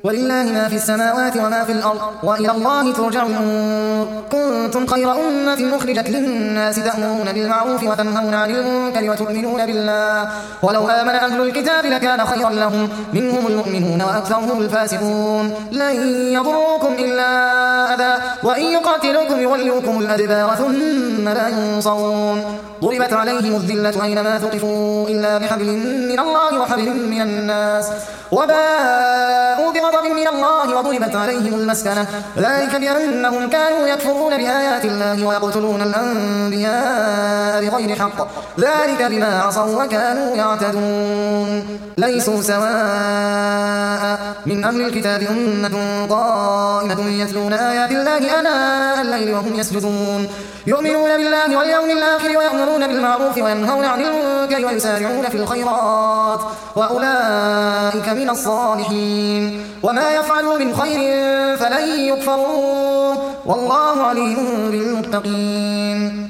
ولله ما في السماوات وما في الأرض وإلى الله ترجع الأمور. كنتم خير أمة أخرجت للناس تأمرون بالمعروف وتنهون عن المنكر وتؤمنون بالله ولو آمن أهل الكتاب لكان خيرا لهم منهم المؤمنون وأكثرهم الفاسقون. لن يضروكم إلا أذى وإن يقاتلوكم يولوكم الأدبار ثم لا ينصرون. ضربت عليهم الذلة أينما ثقفوا إلا بحبل من الله وحبل من الناس وباءوا بغضب من الله وضربت عليهم المسكنة ذلك بأنهم كانوا يكفرون بآيات الله ويقتلون الأنبياء بغير حق ذلك بما عصوا وكانوا يعتدون. ليسوا سواء من أهل الكتاب أمة قائمة يتلون آيات الله آناء الليل وهم يسجدون يؤمنون بالله واليوم الآخر ويأمرون بالمعروف وينهون عن المنكر ويسارعون في الخيرات وأولئك من الصالحين. وما يفعلوا من خير فلن يكفروه والله عليم بالمتقين.